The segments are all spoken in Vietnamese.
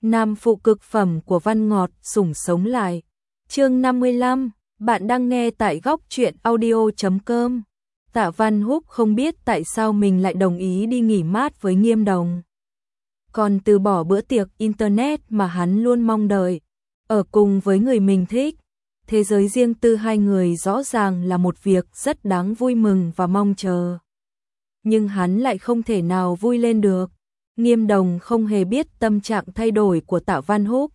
Nam phụ cực phẩm của Văn Ngọt sủng sống lại. Chương 55, bạn đang nghe tại góc truyện audio.com. Tạ Văn Húc không biết tại sao mình lại đồng ý đi nghỉ mát với Nghiêm Đồng. Còn từ bỏ bữa tiệc internet mà hắn luôn mong đợi, ở cùng với người mình thích. Thế giới riêng tư hai người rõ ràng là một việc rất đáng vui mừng và mong chờ. Nhưng hắn lại không thể nào vui lên được. Nghiêm Đồng không hề biết tâm trạng thay đổi của Tạ Văn Húc.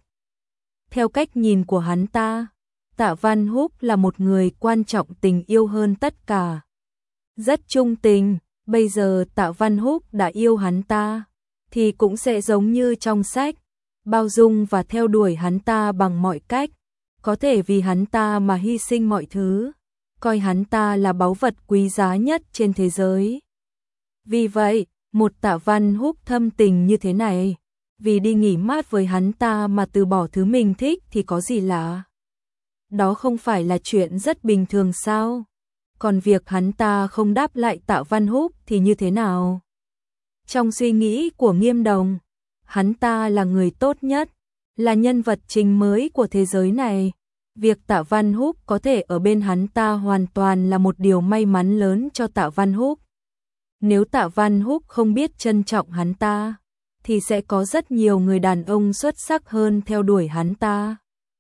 Theo cách nhìn của hắn ta, Tạ Văn Húc là một người quan trọng tình yêu hơn tất cả. Rất trung tình, bây giờ Tạ Văn Húc đã yêu hắn ta, thì cũng sẽ giống như trong sách, bao dung và theo đuổi hắn ta bằng mọi cách, có thể vì hắn ta mà hy sinh mọi thứ, coi hắn ta là báu vật quý giá nhất trên thế giới. Vì vậy, một Tạ Văn Húc thâm tình như thế này, vì đi nghỉ mát với hắn ta mà từ bỏ thứ mình thích thì có gì lạ. Đó không phải là chuyện rất bình thường sao? Còn việc hắn ta không đáp lại Tạ Văn Húc thì như thế nào? Trong suy nghĩ của Nghiêm Đồng, hắn ta là người tốt nhất, là nhân vật chính mới của thế giới này. Việc Tạ Văn Húc có thể ở bên hắn ta hoàn toàn là một điều may mắn lớn cho Tạ Văn Húc. Nếu Tạ Văn Húc không biết trân trọng hắn ta, thì sẽ có rất nhiều người đàn ông xuất sắc hơn theo đuổi hắn ta.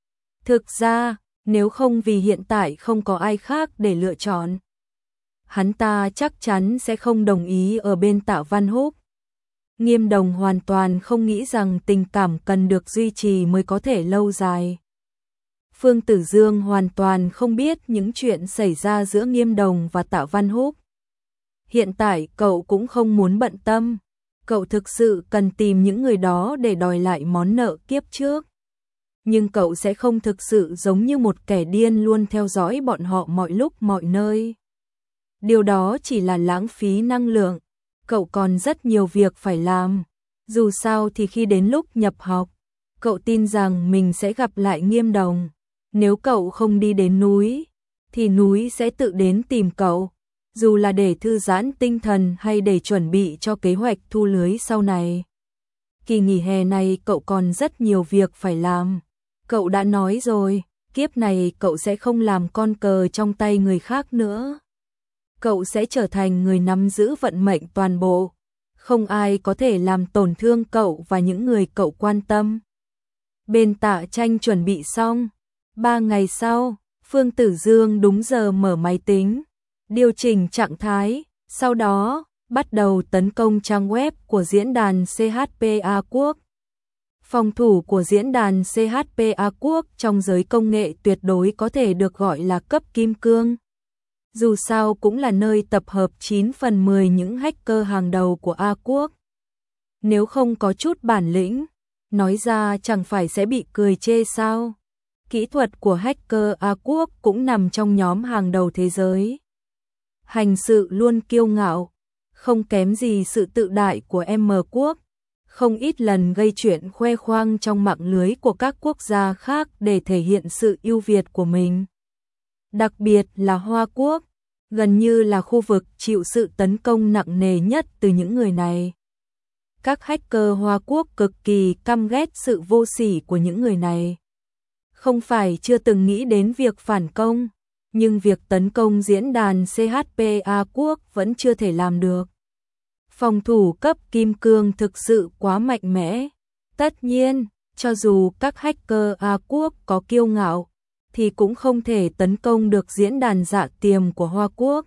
Thực ra, nếu không vì hiện tại không có ai khác để lựa chọn, hắn ta chắc chắn sẽ không đồng ý ở bên Tạ Văn Húc. Nghiêm Đồng hoàn toàn không nghĩ rằng tình cảm cần được duy trì mới có thể lâu dài. Phương Tử Dương hoàn toàn không biết những chuyện xảy ra giữa Nghiêm Đồng và Tạ Văn Húc. Hiện tại cậu cũng không muốn bận tâm, cậu thực sự cần tìm những người đó để đòi lại món nợ kiếp trước. Nhưng cậu sẽ không thực sự giống như một kẻ điên luôn theo dõi bọn họ mọi lúc mọi nơi. Điều đó chỉ là lãng phí năng lượng, cậu còn rất nhiều việc phải làm. Dù sao thì khi đến lúc nhập học, cậu tin rằng mình sẽ gặp lại Nghiêm Đồng. Nếu cậu không đi đến núi, thì núi sẽ tự đến tìm cậu. Dù là để thư giãn tinh thần hay để chuẩn bị cho kế hoạch thu lưới sau này. Kỳ nghỉ hè này cậu còn rất nhiều việc phải làm. Cậu đã nói rồi, kiếp này cậu sẽ không làm con cờ trong tay người khác nữa. Cậu sẽ trở thành người nắm giữ vận mệnh toàn bộ. Không ai có thể làm tổn thương cậu và những người cậu quan tâm. Bên Tạ Tranh chuẩn bị xong. 3 ngày sau, Phương Tử Dương đúng giờ mở máy tính, điều chỉnh trạng thái, sau đó bắt đầu tấn công trang web của diễn đàn CHPA Quốc. Phòng thủ của diễn đàn CHPA Quốc trong giới công nghệ tuyệt đối có thể được gọi là cấp kim cương. Dù sao cũng là nơi tập hợp 9 phần 10 những hacker hàng đầu của A Quốc. Nếu không có chút bản lĩnh, nói ra chẳng phải sẽ bị cười chê sao? Kỹ thuật của hacker A Quốc cũng nằm trong nhóm hàng đầu thế giới. Hành sự luôn kiêu ngạo, không kém gì sự tự đại của M Quốc. Không ít lần gây chuyện khoe khoang trong mạng lưới của các quốc gia khác để thể hiện sự ưu việt của mình. Đặc biệt là Hoa Quốc, gần như là khu vực chịu sự tấn công nặng nề nhất từ những người này. Các hacker Hoa Quốc cực kỳ căm ghét sự vô sỉ của những người này. Không phải chưa từng nghĩ đến việc phản công, nhưng việc tấn công diễn đàn CHPA Quốc vẫn chưa thể làm được. Phòng thủ cấp kim cương thực sự quá mạnh mẽ. Tất nhiên, cho dù các hacker A Quốc có kiêu ngạo, thì cũng không thể tấn công được diễn đàn dạ tiềm của Hoa Quốc.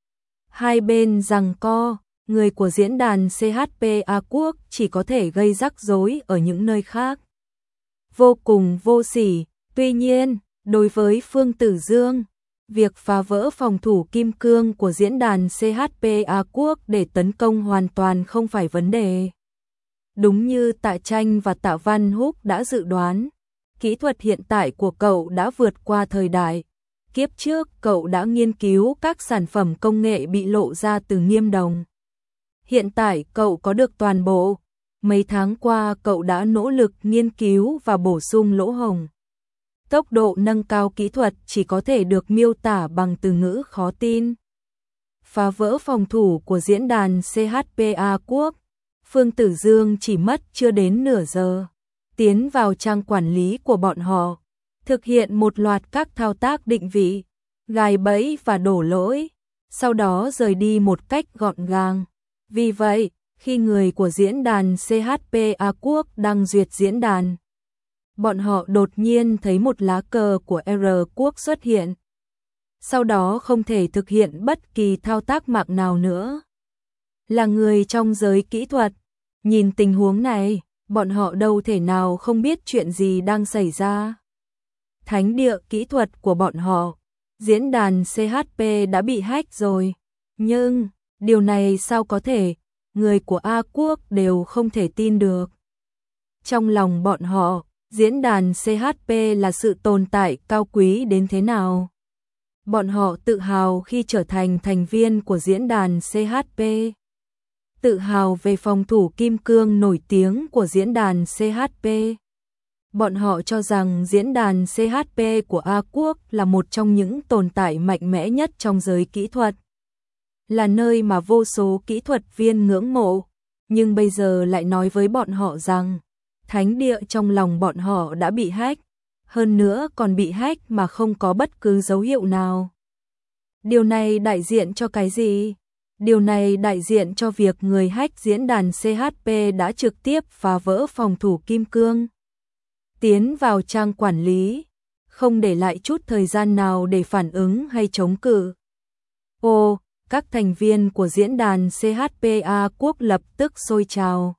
Hai bên giằng co, người của diễn đàn CHPA Quốc chỉ có thể gây rắc rối ở những nơi khác. Vô cùng vô sỉ. Tuy nhiên, đối với Phương Tử Dương, việc phá vỡ phòng thủ kim cương của diễn đàn CHPA Quốc để tấn công hoàn toàn không phải vấn đề. Đúng như Tạ Tranh và Tạ Văn Húc đã dự đoán, kỹ thuật hiện tại của cậu đã vượt qua thời đại. Kiếp trước cậu đã nghiên cứu các sản phẩm công nghệ bị lộ ra từ Nghiêm Đồng. Hiện tại cậu có được toàn bộ. Mấy tháng qua cậu đã nỗ lực nghiên cứu và bổ sung lỗ hổng. Tốc độ nâng cao kỹ thuật chỉ có thể được miêu tả bằng từ ngữ khó tin. Phá vỡ phòng thủ của diễn đàn CHPA Quốc, Phương Tử Dương chỉ mất chưa đến nửa giờ. tiến vào trang quản lý của bọn họ, thực hiện một loạt các thao tác định vị, gài bẫy và đổ lỗi, sau đó rời đi một cách gọn gàng. Vì vậy, khi người của diễn đàn CHPA Quốc đăng duyệt diễn đàn, bọn họ đột nhiên thấy một lá cờ của R Quốc xuất hiện. Sau đó không thể thực hiện bất kỳ thao tác mạng nào nữa. Là người trong giới kỹ thuật, nhìn tình huống này, bọn họ đâu thể nào không biết chuyện gì đang xảy ra. Thánh địa kỹ thuật của bọn họ, diễn đàn CHP đã bị hack rồi. Nhưng, điều này sao có thể, người của A Quốc đều không thể tin được. Trong lòng bọn họ, diễn đàn CHP là sự tồn tại cao quý đến thế nào. Bọn họ tự hào khi trở thành thành viên của diễn đàn CHP. Tự hào về phòng thủ kim cương nổi tiếng của diễn đàn CHP. Bọn họ cho rằng diễn đàn CHP của A Quốc là một trong những tồn tại mạnh mẽ nhất trong giới kỹ thuật. Là nơi mà vô số kỹ thuật viên ngưỡng mộ. Nhưng bây giờ lại nói với bọn họ rằng thánh địa trong lòng bọn họ đã bị hack. Hơn nữa còn bị hack mà không có bất cứ dấu hiệu nào. Điều này đại diện cho cái gì? Điều này đại diện cho việc người hack diễn đàn CHP đã trực tiếp phá vỡ phòng thủ kim cương, tiến vào trang quản lý, không để lại chút thời gian nào để phản ứng hay chống cự. Ồ, các thành viên của diễn đàn CHPA Quốc lập tức sôi trào.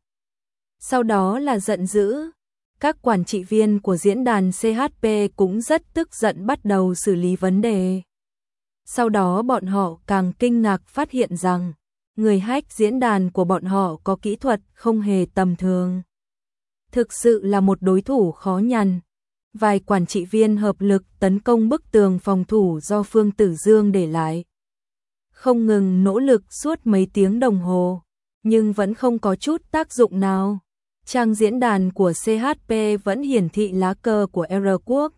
Sau đó là giận dữ. Các quản trị viên của diễn đàn CHP cũng rất tức giận bắt đầu xử lý vấn đề. Sau đó bọn họ càng kinh ngạc phát hiện rằng người hack diễn đàn của bọn họ có kỹ thuật không hề tầm thường. Thực sự là một đối thủ khó nhằn. Vài quản trị viên hợp lực tấn công bức tường phòng thủ do Phương Tử Dương để lại. Không ngừng nỗ lực suốt mấy tiếng đồng hồ, nhưng vẫn không có chút tác dụng nào. Trang diễn đàn của CHP vẫn hiển thị lá cờ của R Quốc,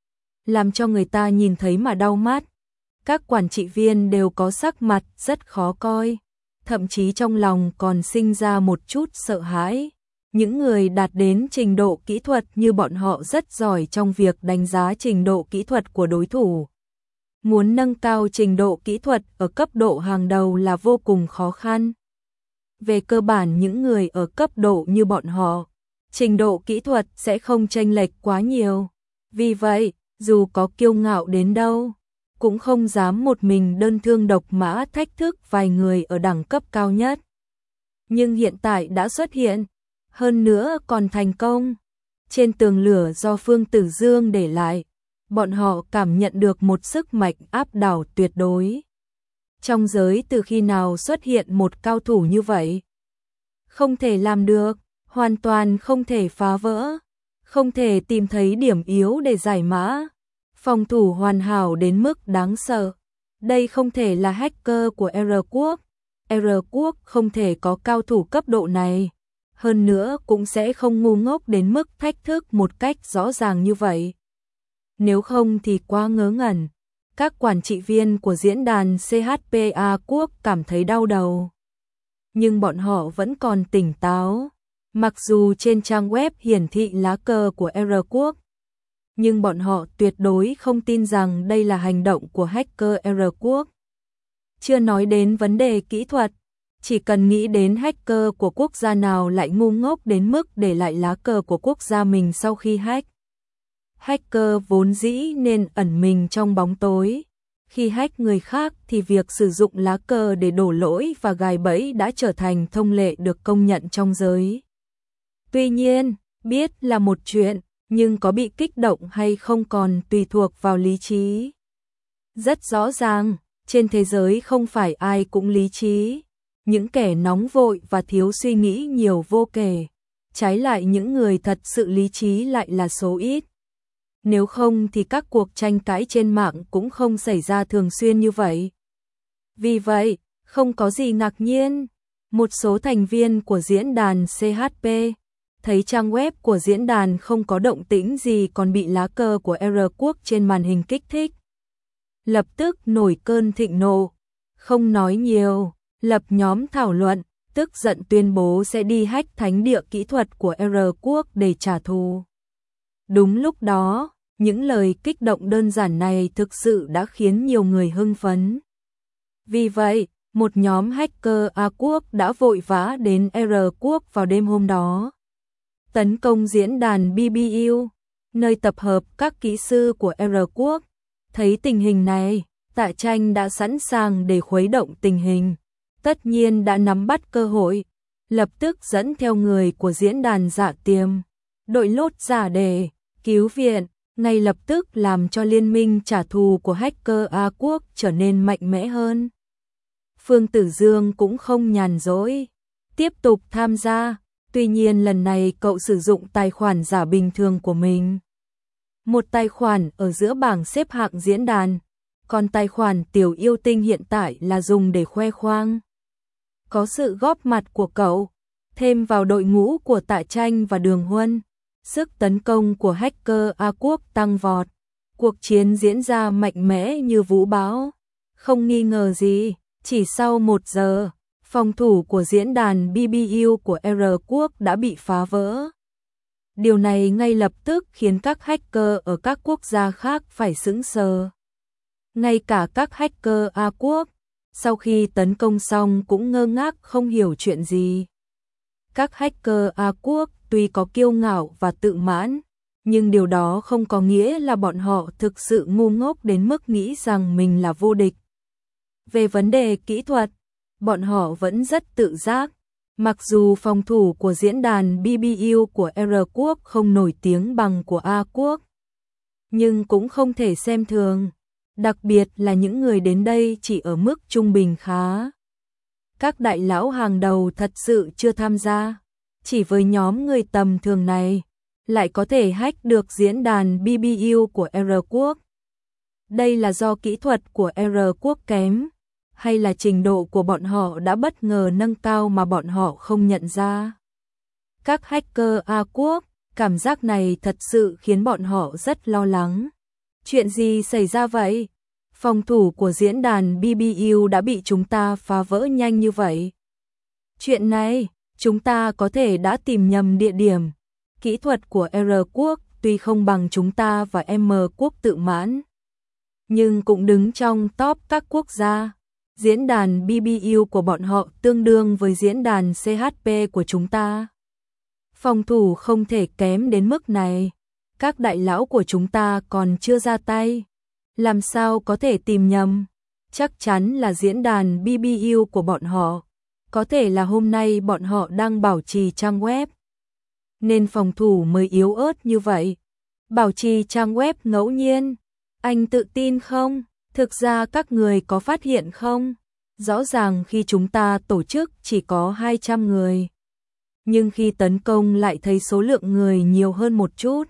làm cho người ta nhìn thấy mà đau mắt. Các quản trị viên đều có sắc mặt rất khó coi, thậm chí trong lòng còn sinh ra một chút sợ hãi. Những người đạt đến trình độ kỹ thuật như bọn họ rất giỏi trong việc đánh giá trình độ kỹ thuật của đối thủ. Muốn nâng cao trình độ kỹ thuật ở cấp độ hàng đầu là vô cùng khó khăn. Về cơ bản những người ở cấp độ như bọn họ, trình độ kỹ thuật sẽ không chênh lệch quá nhiều. Vì vậy, dù có kiêu ngạo đến đâu, cũng không dám một mình đơn thương độc mã thách thức vài người ở đẳng cấp cao nhất. Nhưng hiện tại đã xuất hiện, hơn nữa còn thành công. Trên tường lửa do Phương Tử Dương để lại, bọn họ cảm nhận được một sức mạnh áp đảo tuyệt đối. Trong giới từ khi nào xuất hiện một cao thủ như vậy? Không thể làm được, hoàn toàn không thể phá vỡ, không thể tìm thấy điểm yếu để giải mã. Phòng thủ hoàn hảo đến mức đáng sợ. Đây không thể là hacker của R Quốc. R Quốc không thể có cao thủ cấp độ này. Hơn nữa cũng sẽ không ngu ngốc đến mức thách thức một cách rõ ràng như vậy. Nếu không thì quá ngớ ngẩn. Các quản trị viên của diễn đàn CHPA Quốc cảm thấy đau đầu. Nhưng bọn họ vẫn còn tỉnh táo. Mặc dù trên trang web hiển thị lá cờ của R Quốc, nhưng bọn họ tuyệt đối không tin rằng đây là hành động của hacker R Quốc. Chưa nói đến vấn đề kỹ thuật, chỉ cần nghĩ đến hacker của quốc gia nào lại ngu ngốc đến mức để lại lá cờ của quốc gia mình sau khi hack. Hacker vốn dĩ nên ẩn mình trong bóng tối. Khi hack người khác thì việc sử dụng lá cờ để đổ lỗi và gài bẫy đã trở thành thông lệ được công nhận trong giới. Tuy nhiên, biết là một chuyện, nhưng có bị kích động hay không còn tùy thuộc vào lý trí. Rất rõ ràng, trên thế giới không phải ai cũng lý trí. Những kẻ nóng vội và thiếu suy nghĩ nhiều vô kể. Trái lại những người thật sự lý trí lại là số ít. Nếu không thì các cuộc tranh cãi trên mạng cũng không xảy ra thường xuyên như vậy. Vì vậy, không có gì ngạc nhiên. Một số thành viên của diễn đàn CHP thấy trang web của diễn đàn không có động tĩnh gì còn bị lá cờ của R Quốc trên màn hình kích thích. Lập tức nổi cơn thịnh nộ. Không nói nhiều, lập nhóm thảo luận, tức giận tuyên bố sẽ đi hack thánh địa kỹ thuật của R quốc để trả thù. Đúng lúc đó, những lời kích động đơn giản này thực sự đã khiến nhiều người hưng phấn. Vì vậy, một nhóm hacker A quốc đã vội vã đến R quốc vào đêm hôm đó, tấn công diễn đàn BBU, nơi tập hợp các kỹ sư của R quốc. Thấy tình hình này, Tạ Tranh đã sẵn sàng để khuấy động tình hình, tất nhiên đã nắm bắt cơ hội, lập tức dẫn theo người của diễn đàn Dạ Tiềm, đội lốt giả để cứu viện, ngay lập tức làm cho liên minh trả thù của hacker A quốc trở nên mạnh mẽ hơn. Phương Tử Dương cũng không nhàn rỗi, tiếp tục tham gia, tuy nhiên lần này cậu sử dụng tài khoản giả bình thường của mình. Một tài khoản ở giữa bảng xếp hạng diễn đàn, còn tài khoản Tiểu Yêu Tinh hiện tại là dùng để khoe khoang. Có sự góp mặt của cậu, thêm vào đội ngũ của Tạ Tranh và Đường Huân, sức tấn công của hacker A quốc tăng vọt. Cuộc chiến diễn ra mạnh mẽ như vũ bão. Không nghi ngờ gì, chỉ sau 1 giờ, phòng thủ của diễn đàn BBU của R quốc đã bị phá vỡ. Điều này ngay lập tức khiến các hacker ở các quốc gia khác phải sững sờ. Ngay cả các hacker A quốc, sau khi tấn công xong cũng ngơ ngác không hiểu chuyện gì. Các hacker A quốc tuy có kiêu ngạo và tự mãn, nhưng điều đó không có nghĩa là bọn họ thực sự ngu ngốc đến mức nghĩ rằng mình là vô địch. Về vấn đề kỹ thuật, bọn họ vẫn rất tự giác. Mặc dù phòng thủ của diễn đàn BBU của R quốc không nổi tiếng bằng của A quốc, nhưng cũng không thể xem thường, đặc biệt là những người đến đây chỉ ở mức trung bình khá. Các đại lão hàng đầu thật sự chưa tham gia, chỉ với nhóm người tầm thường này, lại có thể hack được diễn đàn BBU của R quốc. Đây là do kỹ thuật của R quốc kém, hay là trình độ của bọn họ đã bất ngờ nâng cao mà bọn họ không nhận ra. Các hacker A quốc, cảm giác này thật sự khiến bọn họ rất lo lắng. Chuyện gì xảy ra vậy? Phòng thủ của diễn đàn BBU đã bị chúng ta phá vỡ nhanh như vậy. Chuyện này, chúng ta có thể đã tìm nhầm địa điểm. Kỹ thuật của R quốc tuy không bằng chúng ta và M quốc tự mãn, nhưng cũng đứng trong top các quốc gia. Diễn đàn BBU của bọn họ tương đương với diễn đàn CHP của chúng ta. Phòng thủ không thể kém đến mức này. Các đại lão của chúng ta còn chưa ra tay. Làm sao có thể tìm nhầm? Chắc chắn là diễn đàn BBU của bọn họ. Có thể là hôm nay bọn họ đang bảo trì trang web, nên phòng thủ mới yếu ớt như vậy. Bảo trì trang web ngẫu nhiên. Anh tự tin không? Thực ra các người có phát hiện không? Rõ ràng khi chúng ta tổ chức chỉ có 200 người. Nhưng khi tấn công lại thấy số lượng người nhiều hơn một chút.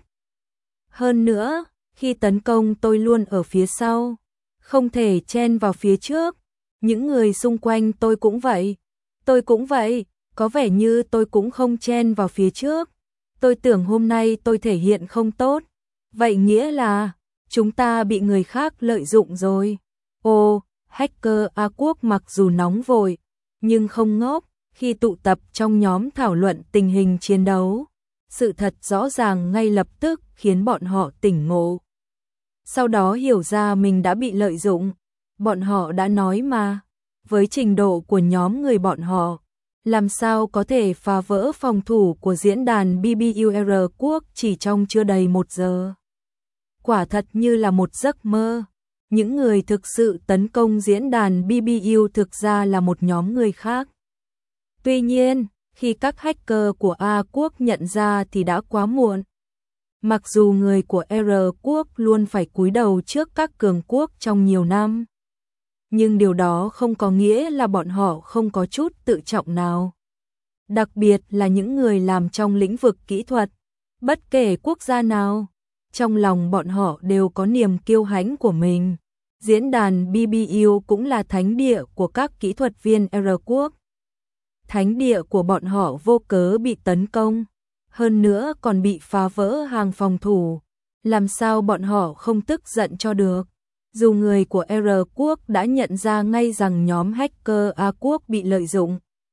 Hơn nữa, khi tấn công tôi luôn ở phía sau. Không thể chen vào phía trước. Những người xung quanh tôi cũng vậy. Tôi cũng vậy. Có vẻ như tôi cũng không chen vào phía trước. Tôi tưởng hôm nay tôi thể hiện không tốt. Vậy nghĩa là chúng ta bị người khác lợi dụng rồi. Ồ, hacker A quốc mặc dù nóng vội, nhưng không ngốc. Khi tụ tập trong nhóm thảo luận tình hình chiến đấu, sự thật rõ ràng ngay lập tức khiến bọn họ tỉnh ngộ. Sau đó hiểu ra mình đã bị lợi dụng. Bọn họ đã nói mà, với trình độ của nhóm người bọn họ, làm sao có thể phá vỡ phòng thủ của diễn đàn BBUR quốc chỉ trong chưa đầy 1 giờ. Quả thật như là một giấc mơ. Những người thực sự tấn công diễn đàn BBU thực ra là một nhóm người khác. Tuy nhiên, khi các hacker của A quốc nhận ra thì đã quá muộn. Mặc dù người của R quốc luôn phải cúi đầu trước các cường quốc trong nhiều năm, nhưng điều đó không có nghĩa là bọn họ không có chút tự trọng nào. Đặc biệt là những người làm trong lĩnh vực kỹ thuật, bất kể quốc gia nào, trong lòng bọn họ đều có niềm kiêu hãnh của mình. Diễn đàn BBU cũng là thánh địa của các kỹ thuật viên R quốc. Thánh địa của bọn họ vô cớ bị tấn công, hơn nữa còn bị phá vỡ hàng phòng thủ. Làm sao bọn họ không tức giận cho được? Dù người của R quốc đã nhận ra ngay rằng nhóm hacker A quốc bị lợi dụng,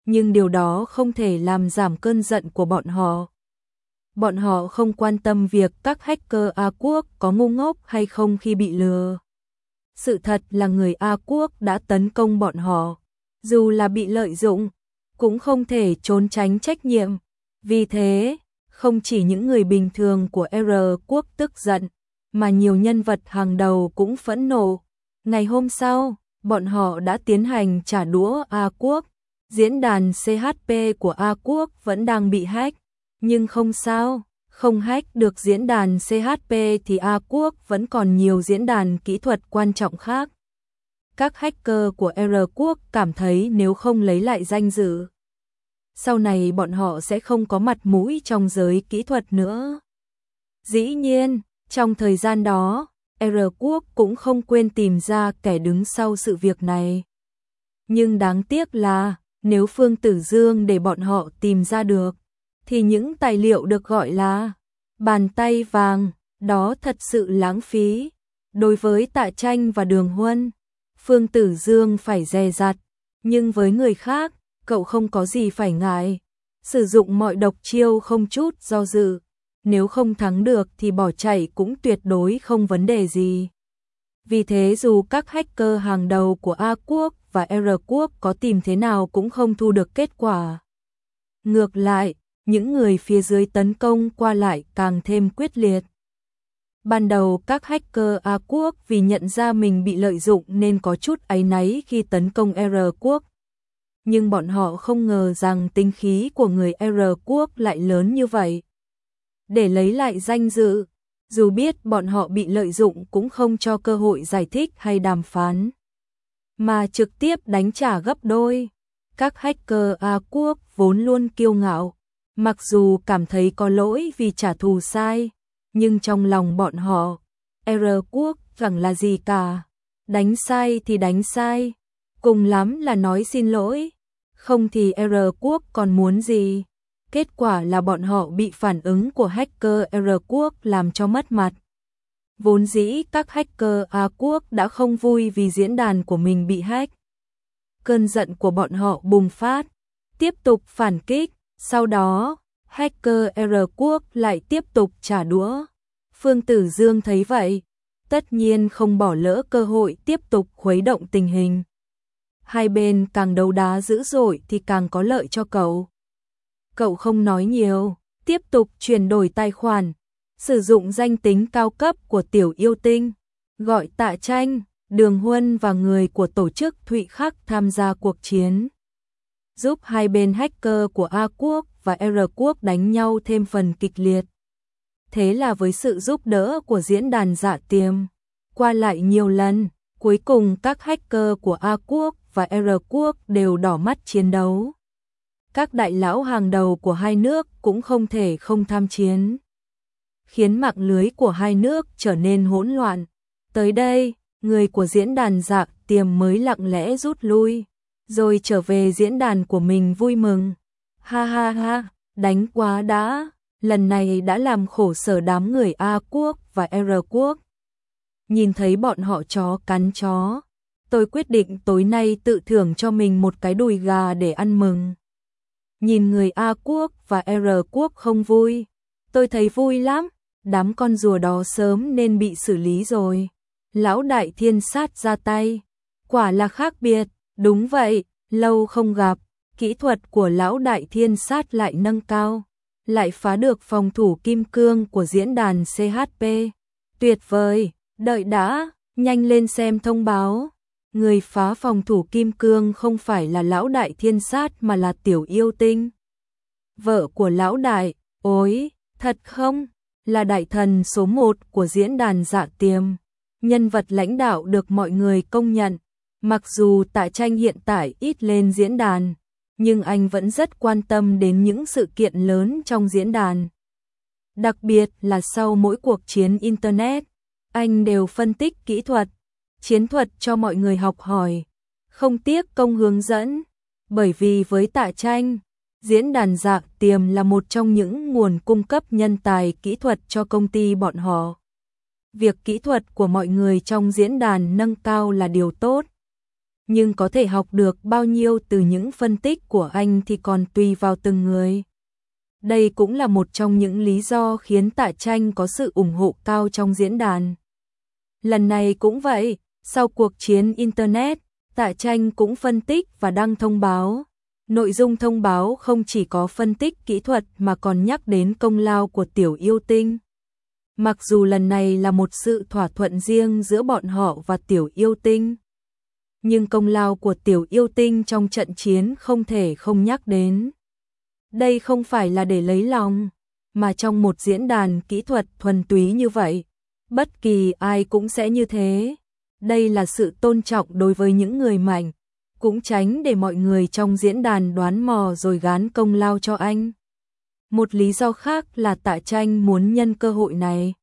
nhưng điều đó không thể làm giảm cơn giận của bọn họ. Bọn họ không quan tâm việc các hacker A Quốc có ngu ngốc hay không khi bị lừa. Sự thật là người A Quốc đã tấn công bọn họ, dù là bị lợi dụng, cũng không thể trốn tránh trách nhiệm. Vì thế, không chỉ những người bình thường của R Quốc tức giận, mà nhiều nhân vật hàng đầu cũng phẫn nộ. Ngày hôm sau, bọn họ đã tiến hành trả đũa A Quốc. Diễn đàn CHP của A Quốc vẫn đang bị hack, nhưng không sao, không hack được diễn đàn CHP thì A Quốc vẫn còn nhiều diễn đàn kỹ thuật quan trọng khác. Các hacker của R Quốc cảm thấy nếu không lấy lại danh dự, sau này bọn họ sẽ không có mặt mũi trong giới kỹ thuật nữa. Dĩ nhiên, trong thời gian đó, R Quốc cũng không quên tìm ra kẻ đứng sau sự việc này. Nhưng đáng tiếc là, nếu Phương Tử Dương để bọn họ tìm ra được, thì những tài liệu được gọi là bàn tay vàng, đó thật sự lãng phí. Đối với Tạ Tranh và Đường Huân, Phương Tử Dương phải dè dặt, nhưng với người khác, cậu không có gì phải ngại. Sử dụng mọi độc chiêu không chút do dự, nếu không thắng được thì bỏ chạy cũng tuyệt đối không vấn đề gì. Vì thế dù các hacker hàng đầu của A Quốc và R Quốc có tìm thế nào cũng không thu được kết quả. Ngược lại, những người phía dưới tấn công qua lại càng thêm quyết liệt. Ban đầu các hacker A Quốc vì nhận ra mình bị lợi dụng nên có chút áy náy khi tấn công R Quốc. Nhưng bọn họ không ngờ rằng tính khí của người R Quốc lại lớn như vậy. Để lấy lại danh dự, dù biết bọn họ bị lợi dụng cũng không cho cơ hội giải thích hay đàm phán, mà trực tiếp đánh trả gấp đôi. Các hacker A Quốc vốn luôn kiêu ngạo, mặc dù cảm thấy có lỗi vì trả thù sai, nhưng trong lòng bọn họ, R Quốc chẳng là gì cả. Đánh sai thì đánh sai, cùng lắm là nói xin lỗi, không thì R Quốc còn muốn gì. Kết quả là bọn họ bị phản ứng của hacker R Quốc làm cho mất mặt. Vốn dĩ các hacker A Quốc đã không vui vì diễn đàn của mình bị hack. Cơn giận của bọn họ bùng phát, tiếp tục phản kích, sau đó, hacker R Quốc lại tiếp tục trả đũa. Phương Tử Dương thấy vậy, tất nhiên không bỏ lỡ cơ hội tiếp tục khuấy động tình hình. Hai bên càng đấu đá dữ dội thì càng có lợi cho cậu. Cậu không nói nhiều, tiếp tục chuyển đổi tài khoản, sử dụng danh tính cao cấp của Tiểu Yêu Tinh, gọi Tạ Tranh, Đường Huân và người của tổ chức Thụy Khắc tham gia cuộc chiến, giúp hai bên hacker của A Quốc và R Quốc đánh nhau thêm phần kịch liệt. Thế là với sự giúp đỡ của diễn đàn Dạ Tiềm, qua lại nhiều lần, cuối cùng các hacker của A Quốc và R Quốc đều đỏ mắt chiến đấu. Các đại lão hàng đầu của hai nước cũng không thể không tham chiến, khiến mạng lưới của hai nước trở nên hỗn loạn. Tới đây, người của diễn đàn Dạ Tiềm mới lặng lẽ rút lui, rồi trở về diễn đàn của mình vui mừng. Ha ha ha, đánh quá đã, lần này đã làm khổ sở đám người A Quốc và R Quốc. Nhìn thấy bọn họ chó cắn chó, tôi quyết định tối nay tự thưởng cho mình một cái đùi gà để ăn mừng. Nhìn người A Quốc và R Quốc không vui, tôi thấy vui lắm, đám con rùa đó sớm nên bị xử lý rồi. Lão Đại Thiên Sát ra tay, quả là khác biệt, đúng vậy, lâu không gặp, kỹ thuật của Lão Đại Thiên Sát lại nâng cao, lại phá được phòng thủ kim cương của diễn đàn CHP. Tuyệt vời, đợi đã, nhanh lên xem thông báo. Người phá phòng thủ kim cương không phải là Lão Đại Thiên Sát mà là Tiểu Yêu Tinh, vợ của Lão Đại. Ôi, thật không? Là đại thần số 1 của diễn đàn Dạ Tiềm, nhân vật lãnh đạo được mọi người công nhận. Mặc dù Tạ Tranh hiện tại ít lên diễn đàn, nhưng anh vẫn rất quan tâm đến những sự kiện lớn trong diễn đàn. Đặc biệt là sau mỗi cuộc chiến Internet, anh đều phân tích kỹ thuật, chiến thuật cho mọi người học hỏi, không tiếc công hướng dẫn. Bởi vì với Tạ Tranh, diễn đàn Dạ Tiềm là một trong những nguồn cung cấp nhân tài kỹ thuật cho công ty bọn họ. Việc kỹ thuật của mọi người trong diễn đàn nâng cao là điều tốt. nhưng có thể học được bao nhiêu từ những phân tích của anh thì còn tùy vào từng người. Đây cũng là một trong những lý do khiến Tạ Tranh có sự ủng hộ cao trong diễn đàn. Lần này cũng vậy, sau cuộc chiến Internet, Tạ Tranh cũng phân tích và đăng thông báo. Nội dung thông báo không chỉ có phân tích kỹ thuật mà còn nhắc đến công lao của Tiểu Yêu Tinh. Mặc dù lần này là một sự thỏa thuận riêng giữa bọn họ và Tiểu Yêu Tinh, nhưng công lao của Tiểu Yêu Tinh trong trận chiến không thể không nhắc đến. Đây không phải là để lấy lòng, mà trong một diễn đàn kỹ thuật thuần túy như vậy, bất kỳ ai cũng sẽ như thế. Đây là sự tôn trọng đối với những người mạnh, cũng tránh để mọi người trong diễn đàn đoán mò rồi gán công lao cho anh. Một lý do khác là Tạ Tranh muốn nhân cơ hội này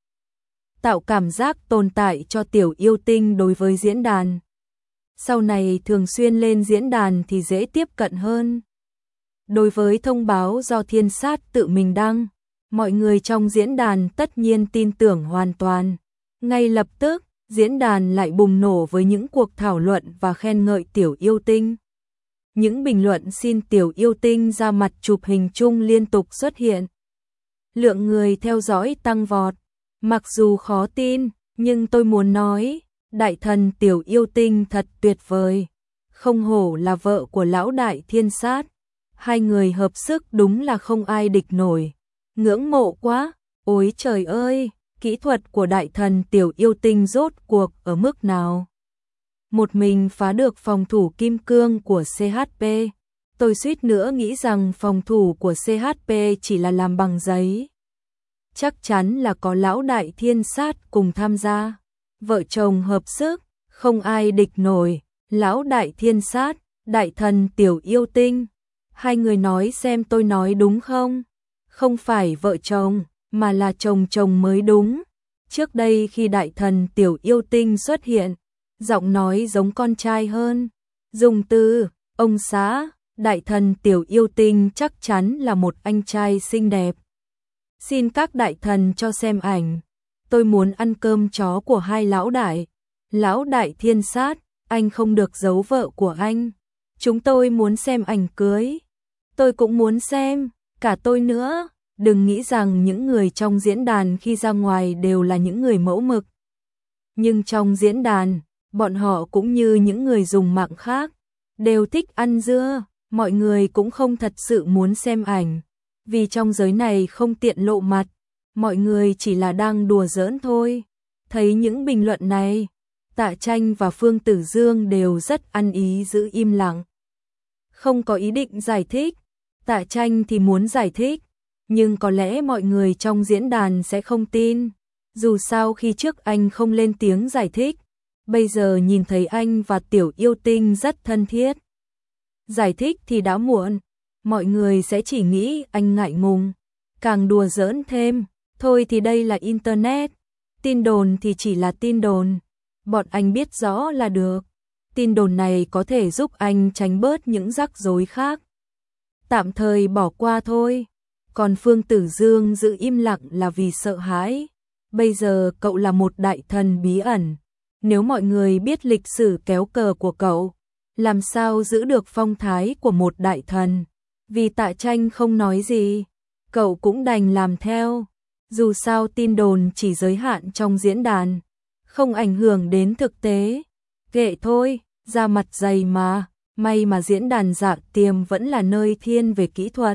tạo cảm giác tồn tại cho Tiểu Yêu Tinh đối với diễn đàn. Sau này thường xuyên lên diễn đàn thì dễ tiếp cận hơn. Đối với thông báo do Thiên Sát tự mình đăng, mọi người trong diễn đàn tất nhiên tin tưởng hoàn toàn. Ngay lập tức, diễn đàn lại bùng nổ với những cuộc thảo luận và khen ngợi Tiểu Yêu Tinh. Những bình luận xin Tiểu Yêu Tinh ra mặt chụp hình chung liên tục xuất hiện. Lượng người theo dõi tăng vọt. Mặc dù khó tin, nhưng tôi muốn nói, đại thần Tiểu Yêu Tinh thật tuyệt vời. Không hổ là vợ của lão đại Thiên Sát. Hai người hợp sức đúng là không ai địch nổi. Ngưỡng mộ quá, ôi trời ơi, kỹ thuật của đại thần Tiểu Yêu Tinh rốt cuộc ở mức nào? Một mình phá được phòng thủ kim cương của CHP. Tôi suýt nữa nghĩ rằng phòng thủ của CHP chỉ là làm bằng giấy. Chắc chắn là có lão đại Thiên Sát cùng tham gia. Vợ chồng hợp sức, không ai địch nổi. Lão đại Thiên Sát, đại thần Tiểu Yêu Tinh. Hai người nói xem tôi nói đúng không? Không phải vợ chồng, mà là chồng chồng mới đúng. Trước đây khi đại thần Tiểu Yêu Tinh xuất hiện, giọng nói giống con trai hơn. Dùng từ, ông xã, đại thần Tiểu Yêu Tinh chắc chắn là một anh trai xinh đẹp. Xin các đại thần cho xem ảnh. Tôi muốn ăn cơm chó của hai lão đại. Lão đại Thiên Sát, anh không được giấu vợ của anh. Chúng tôi muốn xem ảnh cưới. Tôi cũng muốn xem, cả tôi nữa. Đừng nghĩ rằng những người trong diễn đàn khi ra ngoài đều là những người mẫu mực. Nhưng trong diễn đàn, bọn họ cũng như những người dùng mạng khác, đều thích ăn dưa. Mọi người cũng không thật sự muốn xem ảnh, vì trong giới này không tiện lộ mặt. Mọi người chỉ là đang đùa giỡn thôi. Thấy những bình luận này, Tạ Tranh và Phương Tử Dương đều rất ăn ý giữ im lặng. Không có ý định giải thích. Tạ Tranh thì muốn giải thích, nhưng có lẽ mọi người trong diễn đàn sẽ không tin. Dù sao khi trước anh không lên tiếng giải thích, bây giờ nhìn thấy anh và Tiểu Yêu Tinh rất thân thiết. Giải thích thì đã muộn, mọi người sẽ chỉ nghĩ anh ngại ngùng, càng đùa giỡn thêm. Thôi thì đây là Internet, tin đồn thì chỉ là tin đồn, bọn anh biết rõ là được. Tin đồn này có thể giúp anh tránh bớt những rắc rối khác. Tạm thời bỏ qua thôi. Còn Phương Tử Dương giữ im lặng là vì sợ hãi. Bây giờ cậu là một đại thần bí ẩn. Nếu mọi người biết lịch sử kéo cờ của cậu, làm sao giữ được phong thái của một đại thần? Vì Tạ Tranh không nói gì, cậu cũng đành làm theo. Dù sao tin đồn chỉ giới hạn trong diễn đàn, không ảnh hưởng đến thực tế. Kệ thôi, ra mặt dày mà. May mà diễn đàn Dạ Tiềm vẫn là nơi thiên về kỹ thuật.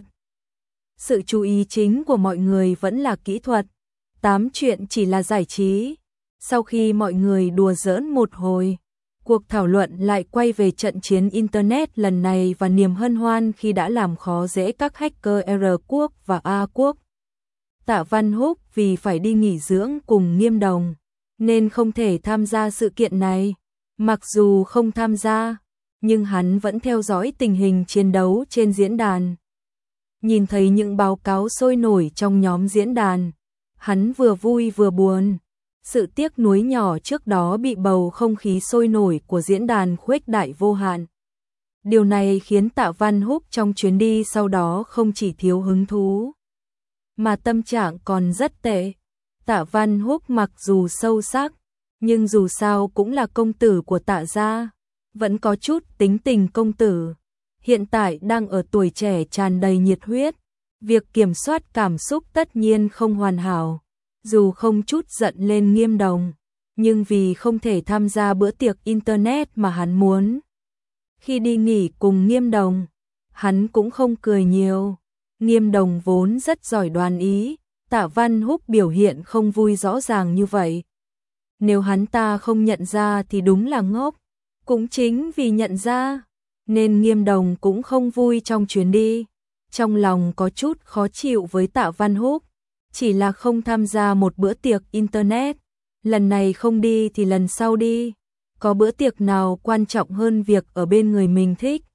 Sự chú ý chính của mọi người vẫn là kỹ thuật. Tám chuyện chỉ là giải trí. Sau khi mọi người đùa giỡn một hồi, cuộc thảo luận lại quay về trận chiến Internet lần này và niềm hân hoan khi đã làm khó dễ các hacker R quốc và A quốc. Tạ Văn Húc vì phải đi nghỉ dưỡng cùng Nghiêm Đồng, nên không thể tham gia sự kiện này. Mặc dù không tham gia, nhưng hắn vẫn theo dõi tình hình chiến đấu trên diễn đàn. Nhìn thấy những báo cáo sôi nổi trong nhóm diễn đàn, hắn vừa vui vừa buồn. Sự tiếc nuối nhỏ trước đó bị bầu không khí sôi nổi của diễn đàn khuếch đại vô hạn. Điều này khiến Tạ Văn Húc trong chuyến đi sau đó không chỉ thiếu hứng thú, mà tâm trạng còn rất tệ. Tạ Văn Húc mặc dù sâu sắc, nhưng dù sao cũng là công tử của Tạ gia. vẫn có chút tính tình công tử. Hiện tại đang ở tuổi trẻ tràn đầy nhiệt huyết, việc kiểm soát cảm xúc tất nhiên không hoàn hảo. Dù không chút giận lên Nghiêm Đồng, nhưng vì không thể tham gia bữa tiệc internet mà hắn muốn. Khi đi nghỉ cùng Nghiêm Đồng, hắn cũng không cười nhiều. Nghiêm Đồng vốn rất giỏi đoán ý, Tạ Văn Húc biểu hiện không vui rõ ràng như vậy. Nếu hắn ta không nhận ra thì đúng là ngốc. Cũng chính vì nhận ra, nên Nghiêm Đồng cũng không vui trong chuyến đi. Trong lòng có chút khó chịu với Tạ Văn Húc, chỉ là không tham gia một bữa tiệc internet. Lần này không đi thì lần sau đi. Có bữa tiệc nào quan trọng hơn việc ở bên người mình thích?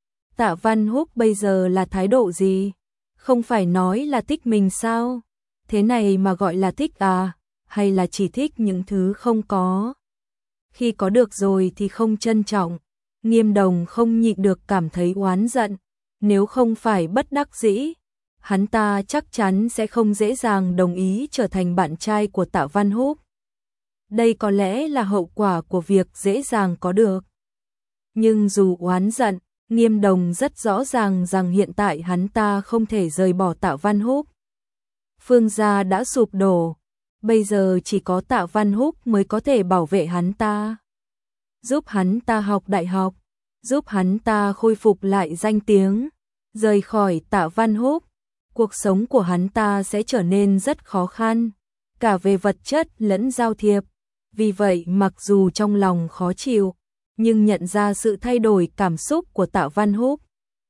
Tạ Văn Húc bây giờ là thái độ gì? Không phải nói là thích mình sao? Thế này mà gọi là thích à? Hay là chỉ thích những thứ không có? Khi có được rồi thì không trân trọng. Nghiêm Đồng không nhịn được cảm thấy oán giận. Nếu không phải bất đắc dĩ, hắn ta chắc chắn sẽ không dễ dàng đồng ý trở thành bạn trai của Tạ Văn Húc. Đây có lẽ là hậu quả của việc dễ dàng có được. Nhưng dù oán giận, Nghiêm Đồng rất rõ ràng rằng hiện tại hắn ta không thể rời bỏ Tạ Văn Húc. Phương gia đã sụp đổ, bây giờ chỉ có Tạ Văn Húc mới có thể bảo vệ hắn ta, giúp hắn ta học đại học, giúp hắn ta khôi phục lại danh tiếng. Rời khỏi Tạ Văn Húc, cuộc sống của hắn ta sẽ trở nên rất khó khăn, cả về vật chất lẫn giao thiệp. Vì vậy mặc dù trong lòng khó chịu, nhưng nhận ra sự thay đổi cảm xúc của Tạ Văn Húc,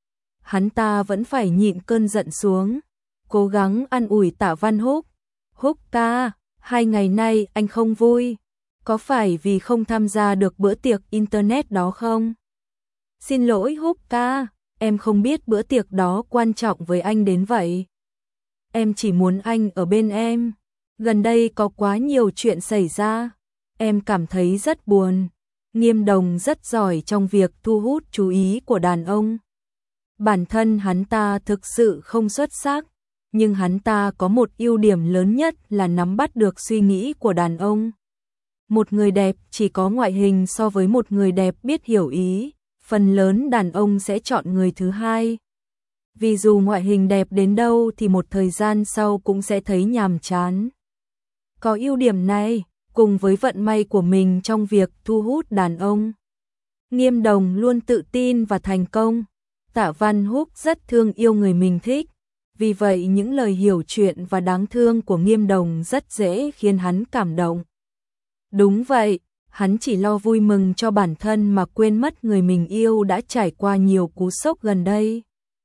hắn ta vẫn phải nhịn cơn giận xuống, cố gắng an ủi Tạ Văn Húc. Húc ca, 2 ngày nay anh không vui, có phải vì không tham gia được bữa tiệc internet đó không? Xin lỗi Húc ca, em không biết bữa tiệc đó quan trọng với anh đến vậy. Em chỉ muốn anh ở bên em. Gần đây có quá nhiều chuyện xảy ra, em cảm thấy rất buồn. Nghiêm Đồng rất giỏi trong việc thu hút chú ý của đàn ông. Bản thân hắn ta thực sự không xuất sắc, nhưng hắn ta có một ưu điểm lớn nhất là nắm bắt được suy nghĩ của đàn ông. Một người đẹp chỉ có ngoại hình so với một người đẹp biết hiểu ý, phần lớn đàn ông sẽ chọn người thứ hai. Vì dù ngoại hình đẹp đến đâu thì một thời gian sau cũng sẽ thấy nhàm chán. Có ưu điểm này, cùng với vận may của mình trong việc thu hút đàn ông, Nghiêm Đồng luôn tự tin và thành công. Tạ Văn Húc rất thương yêu người mình thích, vì vậy những lời hiểu chuyện và đáng thương của Nghiêm Đồng rất dễ khiến hắn cảm động. Đúng vậy, hắn chỉ lo vui mừng cho bản thân mà quên mất người mình yêu đã trải qua nhiều cú sốc gần đây.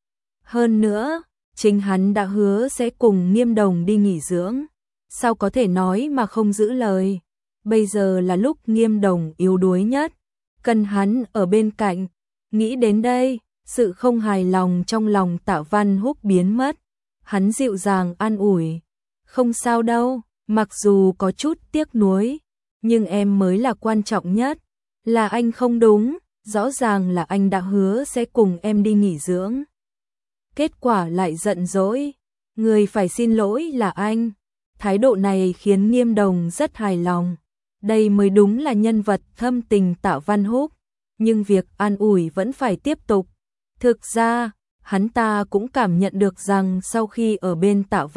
Hơn nữa, chính hắn đã hứa sẽ cùng Nghiêm Đồng đi nghỉ dưỡng, sao có thể nói mà không giữ lời. Bây giờ là lúc Nghiêm Đồng yếu đuối nhất, cần hắn ở bên cạnh. Nghĩ đến đây, sự không hài lòng trong lòng Tạ Văn Húc biến mất. Hắn dịu dàng an ủi, không sao đâu, mặc dù có chút tiếc nuối, nhưng em mới là quan trọng nhất. Là anh không đúng, rõ ràng là anh đã hứa sẽ cùng em đi nghỉ dưỡng. Kết quả lại giận dỗi, người phải xin lỗi là anh. Thái độ này khiến Nghiêm Đồng rất hài lòng. Đây mới đúng là nhân vật thâm tình Tạ Văn Húc, nhưng việc an ủi vẫn phải tiếp tục. Thực ra, hắn ta cũng cảm nhận được rằng sau khi ở bên Tạ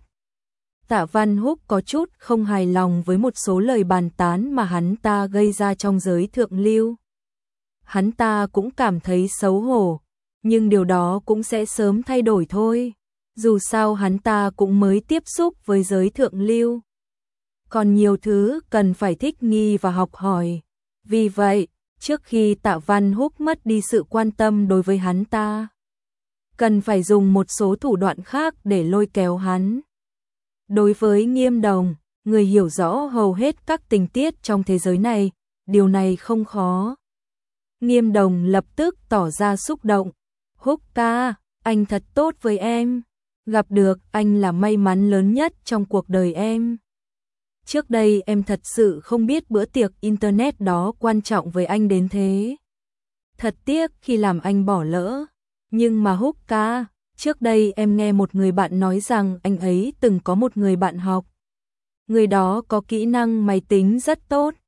Văn Húc có chút không hài lòng với một số lời bàn tán mà hắn ta gây ra trong giới thượng lưu. Hắn ta cũng cảm thấy xấu hổ, nhưng điều đó cũng sẽ sớm thay đổi thôi. Dù sao hắn ta cũng mới tiếp xúc với giới thượng lưu, còn nhiều thứ cần phải thích nghi và học hỏi. Vì vậy, trước khi Tạ Văn Húc mất đi sự quan tâm đối với hắn ta, cần phải dùng một số thủ đoạn khác để lôi kéo hắn. Đối với Nghiêm Đồng, người hiểu rõ hầu hết các tình tiết trong thế giới này, điều này không khó. Nghiêm Đồng lập tức tỏ ra xúc động. Húc ca, anh thật tốt với em. Gặp được anh là may mắn lớn nhất trong cuộc đời em. Trước đây em thật sự không biết bữa tiệc internet đó quan trọng với anh đến thế. Thật tiếc khi làm anh bỏ lỡ. Nhưng mà Húc ca, trước đây em nghe một người bạn nói rằng anh ấy từng có một người bạn học. Người đó có kỹ năng máy tính rất tốt.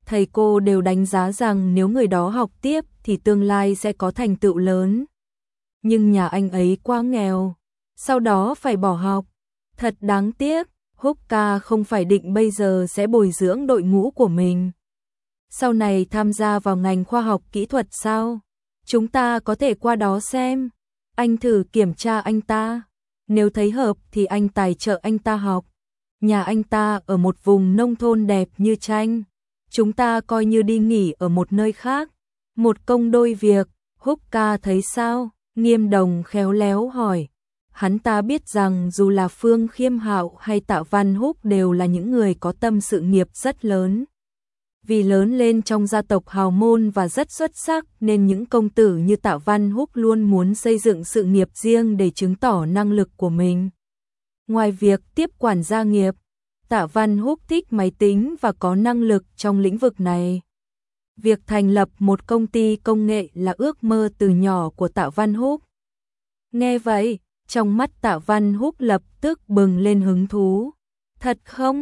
thầy cô đều đánh giá rằng nếu người đó học tiếp thì tương lai sẽ có thành tựu lớn. Nhưng nhà anh ấy quá nghèo, sau đó phải bỏ học. Thật đáng tiếc, Hoka không phải định bây giờ sẽ bồi dưỡng đội ngũ của mình. Sau này tham gia vào ngành khoa học kỹ thuật sao? Chúng ta có thể qua đó xem. Anh thử kiểm tra anh ta. Nếu thấy hợp thì anh tài trợ anh ta học. Nhà anh ta ở một vùng nông thôn đẹp như tranh. Chúng ta coi như đi nghỉ ở một nơi khác. Một công đôi việc. Hoka thấy sao? Nghiêm Đồng khéo léo hỏi. Hắn ta biết rằng dù là Phương Khiêm Hạo hay Tạ Văn Húc đều là những người có tâm sự nghiệp rất lớn. Vì lớn lên trong gia tộc hào môn và rất xuất sắc nên những công tử như Tạ Văn Húc luôn muốn xây dựng sự nghiệp riêng để chứng tỏ năng lực của mình. Ngoài việc tiếp quản gia nghiệp, Tạ Văn Húc thích máy tính và có năng lực trong lĩnh vực này. Việc thành lập một công ty công nghệ là ước mơ từ nhỏ của Tạ Văn Húc. Nghe vậy, trong mắt Tạ Văn Húc lập tức bừng lên hứng thú. Thật không?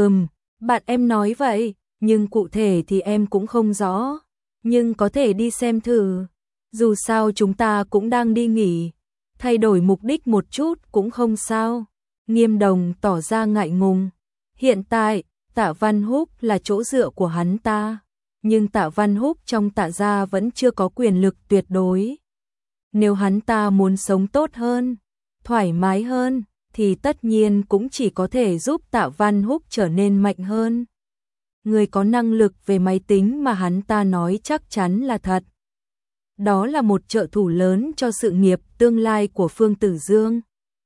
Bạn em nói vậy, nhưng cụ thể thì em cũng không rõ. Nhưng có thể đi xem thử. Dù sao chúng ta cũng đang đi nghỉ. Thay đổi mục đích một chút cũng không sao. Nghiêm Đồng tỏ ra ngại ngùng. Hiện tại, Tạ Văn Húc là chỗ dựa của hắn ta. Nhưng Tạ Văn Húc trong Tạ gia vẫn chưa có quyền lực tuyệt đối. Nếu hắn ta muốn sống tốt hơn, thoải mái hơn, thì tất nhiên cũng chỉ có thể giúp Tạ Văn Húc trở nên mạnh hơn. Người có năng lực về máy tính mà hắn ta nói chắc chắn là thật. Đó là một trợ thủ lớn cho sự nghiệp tương lai của Phương Tử Dương.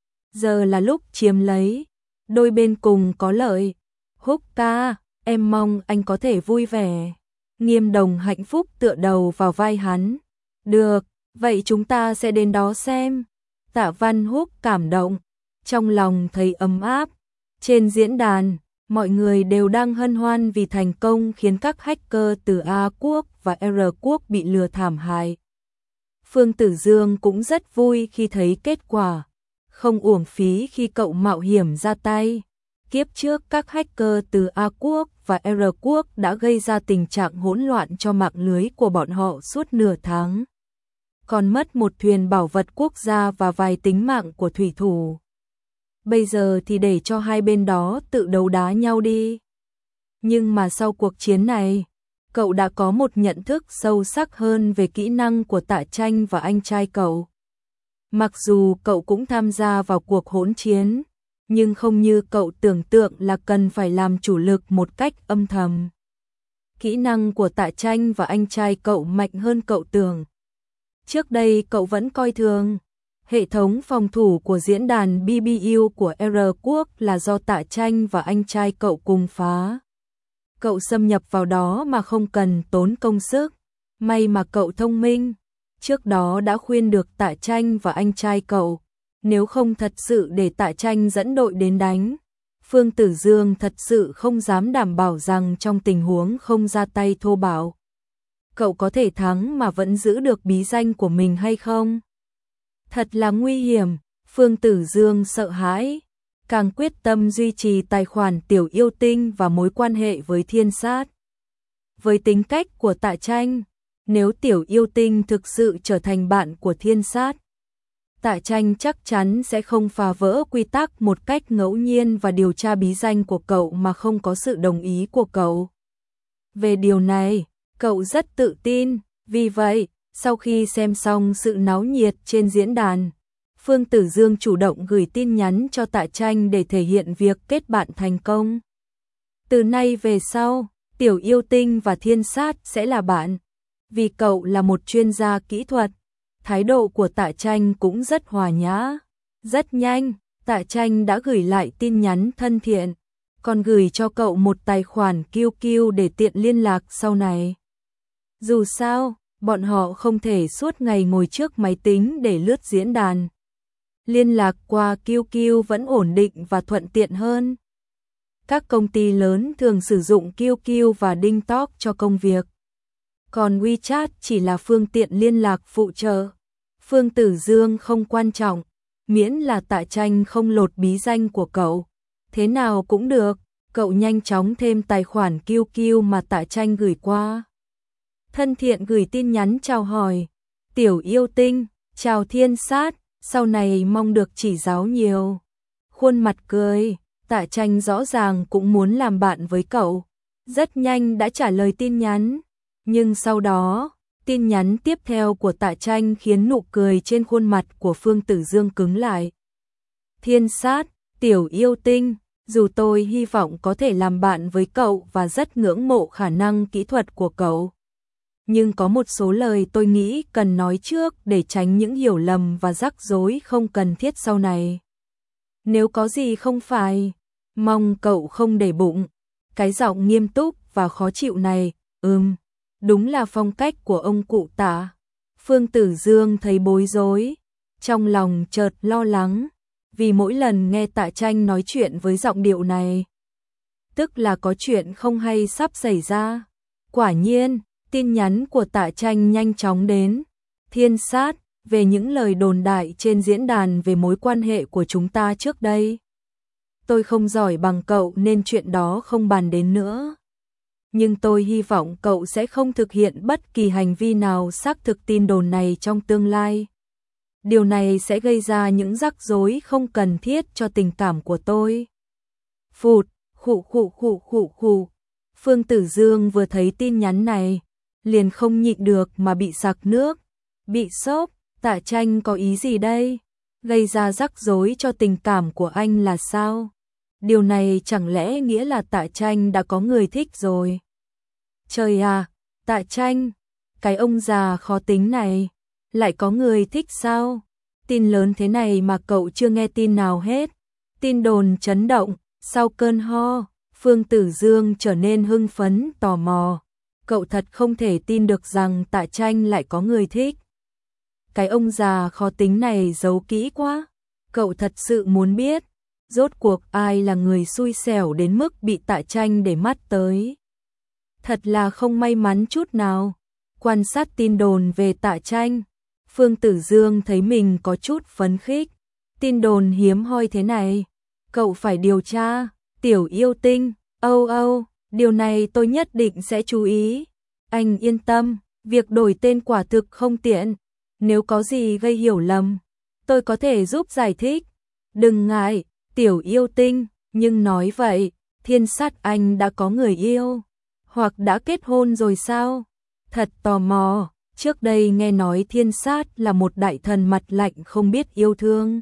Giờ là lúc chiếm lấy, đôi bên cùng có lợi. Húc ca, em mong anh có thể vui vẻ. Nghiêm Đồng hạnh phúc tựa đầu vào vai hắn. Được, vậy chúng ta sẽ đến đó xem. Tạ Văn Húc cảm động, trong lòng thấy ấm áp. Trên diễn đàn, mọi người đều đang hân hoan vì thành công khiến các hacker từ A quốc và R quốc bị lừa thảm hại. Phương Tử Dương cũng rất vui khi thấy kết quả, không uổng phí khi cậu mạo hiểm ra tay. Kiếp trước các hacker từ A quốc và R quốc đã gây ra tình trạng hỗn loạn cho mạng lưới của bọn họ suốt nửa tháng. Còn mất một thuyền bảo vật quốc gia và vài tính mạng của thủy thủ. Bây giờ thì để cho hai bên đó tự đấu đá nhau đi. Nhưng mà sau cuộc chiến này, cậu đã có một nhận thức sâu sắc hơn về kỹ năng của Tạ Tranh và anh trai cậu. Mặc dù cậu cũng tham gia vào cuộc hỗn chiến, nhưng không như cậu tưởng tượng là cần phải làm chủ lực một cách âm thầm. Kỹ năng của Tạ Tranh và anh trai cậu mạnh hơn cậu tưởng. Trước đây cậu vẫn coi thường. Hệ thống phòng thủ của diễn đàn BBU của R quốc là do Tạ Tranh và anh trai cậu cùng phá. Cậu xâm nhập vào đó mà không cần tốn công sức. May mà cậu thông minh. Trước đó đã khuyên được Tạ Tranh và anh trai cậu. Nếu không thật sự để Tạ Tranh dẫn đội đến đánh, Phương Tử Dương thật sự không dám đảm bảo rằng trong tình huống không ra tay thô bạo, cậu có thể thắng mà vẫn giữ được bí danh của mình hay không? Thật là nguy hiểm, Phương Tử Dương sợ hãi, càng quyết tâm duy trì tài khoản Tiểu Yêu Tinh và mối quan hệ với Thiên Sát. Với tính cách của Tạ Tranh, nếu Tiểu Yêu Tinh thực sự trở thành bạn của Thiên Sát, Tạ Tranh chắc chắn sẽ không phá vỡ quy tắc một cách ngẫu nhiên và điều tra bí danh của cậu mà không có sự đồng ý của cậu. Về điều này, cậu rất tự tin, vì vậy, sau khi xem xong sự náo nhiệt trên diễn đàn, Phương Tử Dương chủ động gửi tin nhắn cho Tạ Tranh để thể hiện việc kết bạn thành công. Từ nay về sau, Tiểu Yêu Tinh và Thiên Sát sẽ là bạn, vì cậu là một chuyên gia kỹ thuật. Thái độ của Tạ Tranh cũng rất hòa nhã. Rất nhanh, Tạ Tranh đã gửi lại tin nhắn thân thiện, còn gửi cho cậu một tài khoản QQ để tiện liên lạc sau này. Dù sao, bọn họ không thể suốt ngày ngồi trước máy tính để lướt diễn đàn. Liên lạc qua QQ vẫn ổn định và thuận tiện hơn. Các công ty lớn thường sử dụng QQ và TikTok cho công việc. Còn WeChat chỉ là phương tiện liên lạc phụ trợ. Phương Tử Dương không quan trọng, miễn là Tạ Tranh không lột bí danh của cậu. Thế nào cũng được, cậu nhanh chóng thêm tài khoản QQ mà Tạ Tranh gửi qua. Thân thiện gửi tin nhắn chào hỏi, tiểu yêu tinh, chào Thiên Sát, sau này mong được chỉ giáo nhiều. Khuôn mặt cười, Tạ Tranh rõ ràng cũng muốn làm bạn với cậu. Rất nhanh đã trả lời tin nhắn, nhưng sau đó, tin nhắn tiếp theo của Tạ Tranh khiến nụ cười trên khuôn mặt của Phương Tử Dương cứng lại. Thiên Sát, tiểu yêu tinh, dù tôi hy vọng có thể làm bạn với cậu và rất ngưỡng mộ khả năng kỹ thuật của cậu, nhưng có một số lời tôi nghĩ cần nói trước để tránh những hiểu lầm và rắc rối không cần thiết sau này. Nếu có gì không phải, mong cậu không để bụng. Cái giọng nghiêm túc và khó chịu này, đúng là phong cách của ông cụ Tạ. Phương Tử Dương thấy bối rối, trong lòng chợt lo lắng, vì mỗi lần nghe Tạ Tranh nói chuyện với giọng điệu này, tức là có chuyện không hay sắp xảy ra. Quả nhiên, tin nhắn của Tạ Tranh nhanh chóng đến. Thiên Sát, về những lời đồn đại trên diễn đàn về mối quan hệ của chúng ta trước đây. Tôi không giỏi bằng cậu nên chuyện đó không bàn đến nữa. Nhưng tôi hy vọng cậu sẽ không thực hiện bất kỳ hành vi nào xác thực tin đồn này trong tương lai. Điều này sẽ gây ra những rắc rối không cần thiết cho tình cảm của tôi. Phụt, khụ. Phương Tử Dương vừa thấy tin nhắn này, liền không nhịn được mà bị sặc nước. Bị sốc, Tạ Tranh có ý gì đây? Gây ra rắc rối cho tình cảm của anh là sao? Điều này chẳng lẽ nghĩa là Tạ Tranh đã có người thích rồi? Trời à, Tạ Tranh, cái ông già khó tính này, lại có người thích sao? Tin lớn thế này mà cậu chưa nghe tin nào hết. Tin đồn chấn động, sau cơn ho, Phương Tử Dương trở nên hưng phấn, tò mò. Cậu thật không thể tin được rằng Tạ Tranh lại có người thích. Cái ông già khó tính này giấu kỹ quá. Cậu thật sự muốn biết, rốt cuộc ai là người xui xẻo đến mức bị Tạ Tranh để mắt tới. Thật là không may mắn chút nào. Quan sát tin đồn về Tạ Tranh, Phương Tử Dương thấy mình có chút phấn khích. Tin đồn hiếm hoi thế này, cậu phải điều tra. Tiểu yêu tinh, điều này tôi nhất định sẽ chú ý. Anh yên tâm, việc đổi tên quả thực không tiện. Nếu có gì gây hiểu lầm, tôi có thể giúp giải thích. Đừng ngại, tiểu yêu tinh, nhưng nói vậy, Thiên Sát anh đã có người yêu, hoặc đã kết hôn rồi sao? Thật tò mò, trước đây nghe nói Thiên Sát là một đại thần mặt lạnh không biết yêu thương.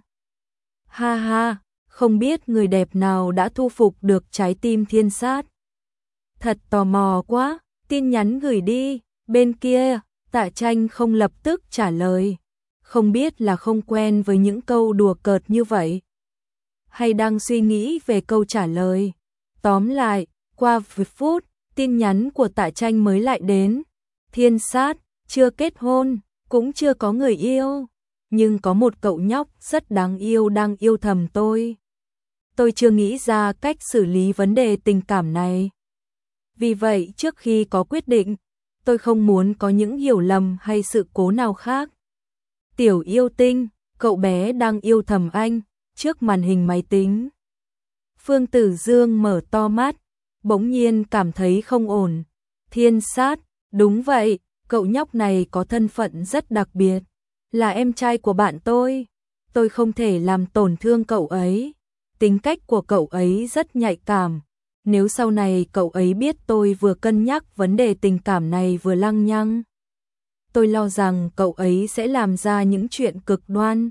Ha ha, không biết người đẹp nào đã thu phục được trái tim Thiên Sát. Thật tò mò quá, tin nhắn gửi đi, bên kia, Tạ Tranh không lập tức trả lời. Không biết là không quen với những câu đùa cợt như vậy, hay đang suy nghĩ về câu trả lời. Tóm lại, qua vài phút, tin nhắn của Tạ Tranh mới lại đến. Thiên Sát, chưa kết hôn, cũng chưa có người yêu, nhưng có một cậu nhóc rất đáng yêu đang yêu thầm tôi. Tôi chưa nghĩ ra cách xử lý vấn đề tình cảm này. Vì vậy trước khi có quyết định, tôi không muốn có những hiểu lầm hay sự cố nào khác. Tiểu yêu tinh, cậu bé đang yêu thầm anh, trước màn hình máy tính. Phương Tử Dương mở to mắt, bỗng nhiên cảm thấy không ổn. Thiên Sát, đúng vậy, cậu nhóc này có thân phận rất đặc biệt, là em trai của bạn tôi không thể làm tổn thương cậu ấy. Tính cách của cậu ấy rất nhạy cảm, nếu sau này cậu ấy biết tôi vừa cân nhắc vấn đề tình cảm này vừa lăng nhăng, tôi lo rằng cậu ấy sẽ làm ra những chuyện cực đoan.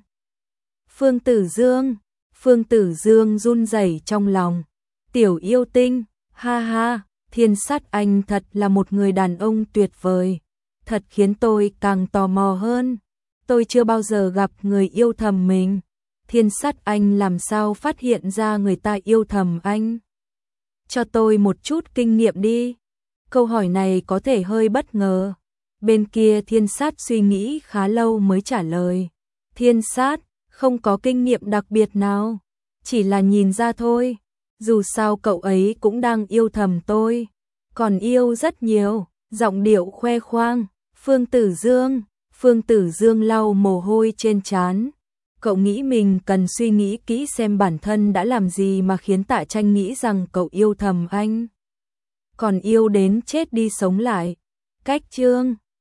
Phương Tử Dương run rẩy trong lòng. Tiểu yêu tinh, ha ha, Thiên Sát anh thật là một người đàn ông tuyệt vời, thật khiến tôi càng tò mò hơn. Tôi chưa bao giờ gặp người yêu thầm mình. Thiên Sát anh làm sao phát hiện ra người ta yêu thầm anh? Cho tôi một chút kinh nghiệm đi. Câu hỏi này có thể hơi bất ngờ. Bên kia Thiên Sát suy nghĩ khá lâu mới trả lời. Thiên Sát, không có kinh nghiệm đặc biệt nào, chỉ là nhìn ra thôi. Dù sao cậu ấy cũng đang yêu thầm tôi, còn yêu rất nhiều. Giọng điệu khoe khoang. Phương Tử Dương lau mồ hôi trên trán. Cậu nghĩ mình cần suy nghĩ kỹ xem bản thân đã làm gì mà khiến Tạ Tranh nghĩ rằng cậu yêu thầm anh. Còn yêu đến chết đi sống lại. Cách chương